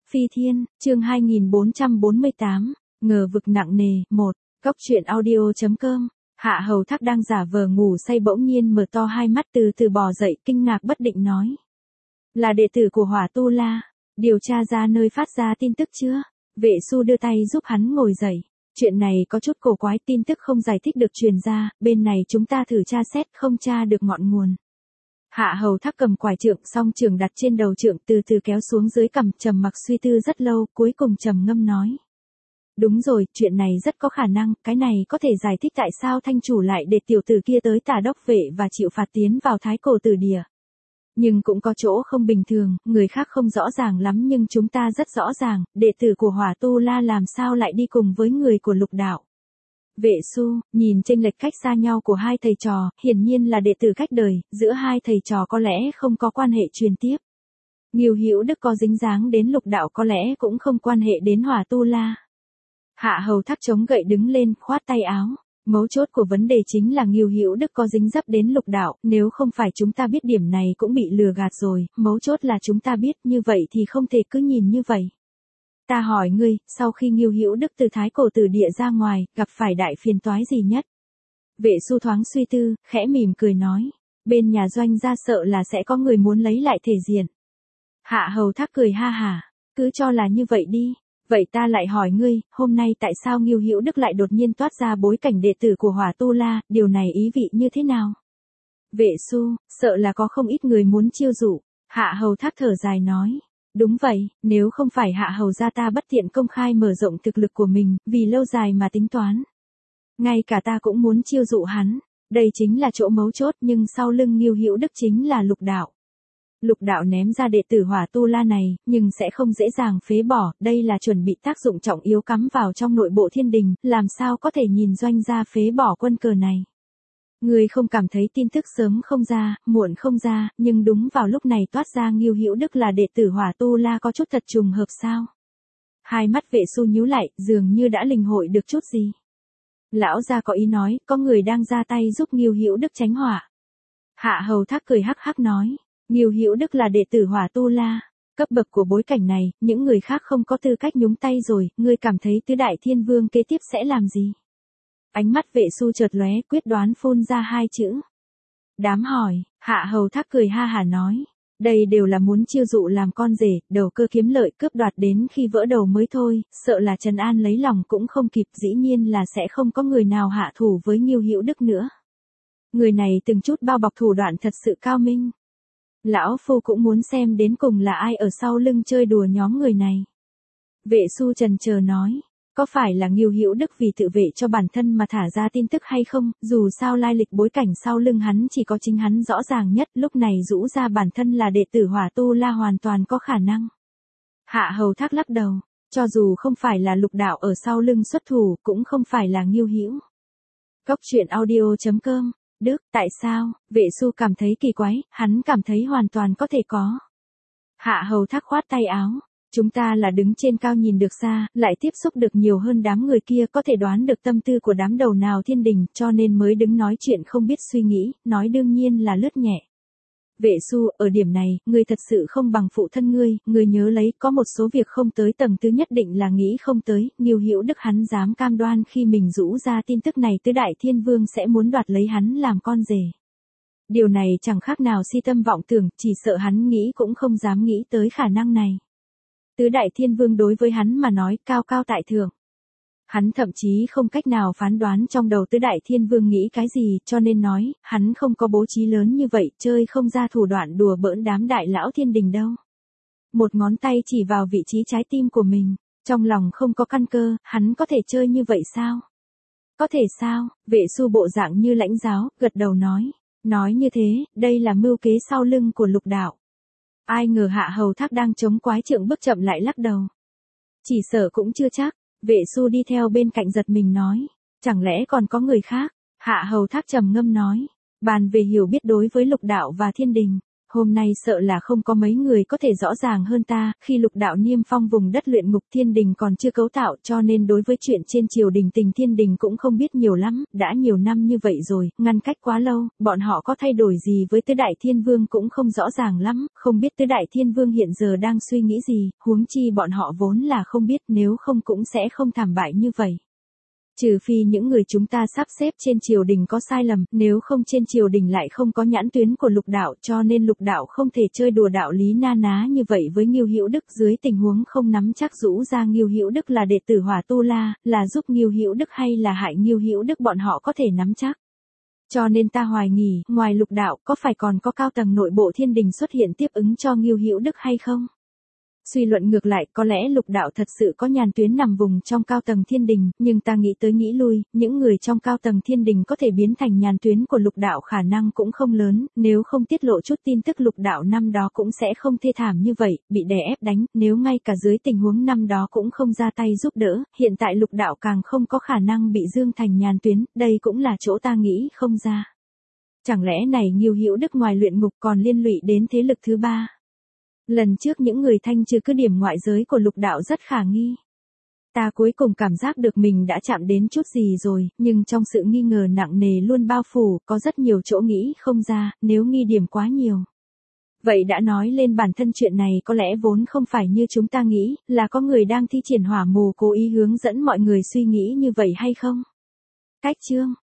Phi Thiên, chương 2448, ngờ vực nặng nề, 1, Cốc truyện audio.com. Hạ Hầu Thác đang giả vờ ngủ say bỗng nhiên mở to hai mắt từ từ bò dậy, kinh ngạc bất định nói. Là đệ tử của Hỏa Tu La, điều tra ra nơi phát ra tin tức chưa? Vệ Su đưa tay giúp hắn ngồi dậy. Chuyện này có chút cổ quái, tin tức không giải thích được truyền ra, bên này chúng ta thử tra xét không tra được ngọn nguồn. Hạ Hầu Thác cầm quải trượng song trường đặt trên đầu trượng từ từ kéo xuống dưới cằm, trầm mặc suy tư rất lâu, cuối cùng trầm ngâm nói. Đúng rồi, chuyện này rất có khả năng, cái này có thể giải thích tại sao thanh chủ lại để tiểu tử kia tới Tà Đốc Vệ và chịu phạt tiến vào Thái Cổ Tử Địa. Nhưng cũng có chỗ không bình thường, người khác không rõ ràng lắm nhưng chúng ta rất rõ ràng, đệ tử của Hỏa Tu La làm sao lại đi cùng với người của Lục Đạo. Vệ Su, nhìn chênh lệch cách xa nhau của hai thầy trò, hiển nhiên là đệ tử cách đời, giữa hai thầy trò có lẽ không có quan hệ truyền tiếp. Ngưu Hữu Đức có dính dáng đến Lục Đạo có lẽ cũng không quan hệ đến Hỏa Tu La. Hạ Hầu Thác chống gậy đứng lên, khoát tay áo. Mấu chốt của vấn đề chính là Ngưu Hữu Đức có dính dấp đến Lục Đạo, nếu không phải chúng ta biết điểm này cũng bị lừa gạt rồi, mấu chốt là chúng ta biết như vậy thì không thể cứ nhìn như vậy. Ta hỏi ngươi, sau khi Ngưu Hữu Đức từ Thái Cổ Tử Địa ra ngoài, gặp phải đại phiền toái gì nhất? Vệ Su thoáng suy tư, khẽ mỉm cười nói, bên nhà Doanh gia sợ là sẽ có người muốn lấy lại thể diện. Hạ Hầu Thác cười ha hả, cứ cho là như vậy đi. Vậy ta lại hỏi ngươi, hôm nay tại sao Ngưu Hữu Đức lại đột nhiên toát ra bối cảnh đệ tử của Hỏa Tu La, điều này ý vị như thế nào? Vệ Su, sợ là có không ít người muốn chiêu dụ. Hạ Hầu Thác thở dài nói. Đúng vậy, nếu không phải Hạ Hầu gia ta bất tiện công khai mở rộng thực lực của mình, vì lâu dài mà tính toán. Ngay cả ta cũng muốn chiêu dụ hắn, đây chính là chỗ mấu chốt, nhưng sau lưng Ngưu Hữu Đức chính là Lục Đạo. Lục Đạo ném ra đệ tử Hỏa Tu La này, nhưng sẽ không dễ dàng phế bỏ, đây là chuẩn bị tác dụng trọng yếu cắm vào trong nội bộ thiên đình, làm sao có thể nhìn Doanh gia phế bỏ quân cờ này. Người không cảm thấy tin tức sớm không ra, muộn không ra, nhưng đúng vào lúc này toát ra Ngưu Hữu Đức là đệ tử Hỏa Tu La có chút thật trùng hợp sao? Hai mắt Vệ Su nhíu lại, dường như đã lĩnh hội được chút gì. Lão gia có ý nói, có người đang ra tay giúp Ngưu Hữu Đức tránh hỏa. Hạ Hầu Thác cười hắc hắc nói. Ngưu Hữu Đức là đệ tử Hỏa Tu La, cấp bậc của bối cảnh này, những người khác không có tư cách nhúng tay rồi, ngươi cảm thấy Tứ Đại Thiên Vương kế tiếp sẽ làm gì? Ánh mắt Vệ Su chợt lóe, quyết đoán phun ra hai chữ. Đám hỏi, Hạ Hầu Thác cười ha hả nói, đây đều là muốn chiêu dụ làm con rể, đầu cơ kiếm lợi cướp đoạt đến khi vỡ đầu mới thôi, sợ là Trần An lấy lòng cũng không kịp, dĩ nhiên là sẽ không có người nào hạ thủ với Ngưu Hữu Đức nữa. Người này từng chút bao bọc thủ đoạn thật sự cao minh. Lão Phu cũng muốn xem đến cùng là ai ở sau lưng chơi đùa nhóm người này. Vệ Su chần chờ nói, có phải là Ngưu Hữu Đức vì tự vệ cho bản thân mà thả ra tin tức hay không, dù sao lai lịch bối cảnh sau lưng hắn chỉ có chính hắn rõ ràng nhất, lúc này rũ ra bản thân là đệ tử Hỏa Tu La hoàn toàn có khả năng. Hạ Hầu Thác lắc đầu, cho dù không phải là Lục Đạo ở sau lưng xuất thủ, cũng không phải là Ngưu Hữu. Cốc truyện audio.com. Đức, tại sao? Vệ Su cảm thấy kỳ quái, hắn cảm thấy hoàn toàn có thể có. Hạ Hầu Thác khoát tay áo. Chúng ta là đứng trên cao nhìn được xa, lại tiếp xúc được nhiều hơn đám người kia, có thể đoán được tâm tư của đám đầu nào thiên đình, cho nên mới đứng nói chuyện không biết suy nghĩ, nói đương nhiên là lướt nhẹ. Vệ Su, ở điểm này, ngươi thật sự không bằng phụ thân ngươi nhớ lấy, có một số việc không tới tầng thứ nhất định là nghĩ không tới, Ngưu Hữu Đức hắn dám cam đoan khi mình rũ ra tin tức này Tứ Đại Thiên Vương sẽ muốn đoạt lấy hắn làm con rể. Điều này chẳng khác nào si tâm vọng tưởng, chỉ sợ hắn nghĩ cũng không dám nghĩ tới khả năng này. Tứ Đại Thiên Vương đối với hắn mà nói cao cao tại thượng. Hắn thậm chí không cách nào phán đoán trong đầu Tứ Đại Thiên Vương nghĩ cái gì, cho nên nói, hắn không có bố trí lớn như vậy, chơi không ra thủ đoạn đùa bỡn đám đại lão thiên đình đâu. Một ngón tay chỉ vào vị trí trái tim của mình, trong lòng không có căn cơ, hắn có thể chơi như vậy sao? Có thể sao? Vệ Su bộ dạng như lãnh giáo, gật đầu nói. Nói như thế, đây là mưu kế sau lưng của Lục Đạo. Ai ngờ Hạ Hầu Thác đang chống quái trượng bước chậm lại lắc đầu. Chỉ sợ cũng chưa chắc. Vệ Su đi theo bên cạnh giật mình nói, chẳng lẽ còn có người khác? Hạ Hầu Thác trầm ngâm nói, bàn về hiểu biết đối với Lục Đạo và thiên đình, hôm nay sợ là không có mấy người có thể rõ ràng hơn ta, khi Lục đạo niêm phong vùng đất luyện ngục thiên đình còn chưa cấu tạo, cho nên đối với chuyện trên triều đình tình thiên đình cũng không biết nhiều lắm, đã nhiều năm như vậy rồi, ngăn cách quá lâu, bọn họ có thay đổi gì với Tứ Đại Thiên Vương cũng không rõ ràng lắm, không biết Tứ Đại Thiên Vương hiện giờ đang suy nghĩ gì, huống chi bọn họ vốn là không biết, nếu không cũng sẽ không thảm bại như vậy. Trừ phi những người chúng ta sắp xếp trên triều đình có sai lầm, nếu không trên triều đình lại không có nhãn tuyến của Lục đạo, cho nên Lục đạo không thể chơi đùa đạo lý na ná như vậy với Ngưu Hữu Đức. Dưới tình huống không nắm chắc rũ ra Ngưu Hữu Đức là đệ tử Hỏa Tu La, là giúp Ngưu Hữu Đức hay là hại Ngưu Hữu Đức bọn họ có thể nắm chắc. Cho nên ta hoài nghi, ngoài Lục đạo có phải còn có cao tầng nội bộ thiên đình xuất hiện tiếp ứng cho Ngưu Hữu Đức hay không? Suy luận ngược lại, có lẽ Lục đạo thật sự có nhàn tuyến nằm vùng trong cao tầng thiên đình, nhưng ta nghĩ tới nghĩ lui, những người trong cao tầng thiên đình có thể biến thành nhàn tuyến của Lục đạo khả năng cũng không lớn, nếu không tiết lộ chút tin tức Lục đạo năm đó cũng sẽ không thê thảm như vậy, bị đè ép đánh, nếu ngay cả dưới tình huống năm đó cũng không ra tay giúp đỡ, hiện tại Lục đạo càng không có khả năng bị dương thành nhàn tuyến, đây cũng là chỗ ta nghĩ không ra. Chẳng lẽ này Ngưu Hữu Đức ngoài luyện ngục còn liên lụy đến thế lực thứ ba? Lần trước những người thanh trừ cứ điểm ngoại giới của Lục đạo rất khả nghi. Ta cuối cùng cảm giác được mình đã chạm đến chút gì rồi, nhưng trong sự nghi ngờ nặng nề luôn bao phủ, có rất nhiều chỗ nghĩ không ra, nếu nghi điểm quá nhiều. Vậy đã nói lên bản thân chuyện này có lẽ vốn không phải như chúng ta nghĩ, là có người đang thi triển hỏa mù cố ý hướng dẫn mọi người suy nghĩ như vậy hay không? Cách chương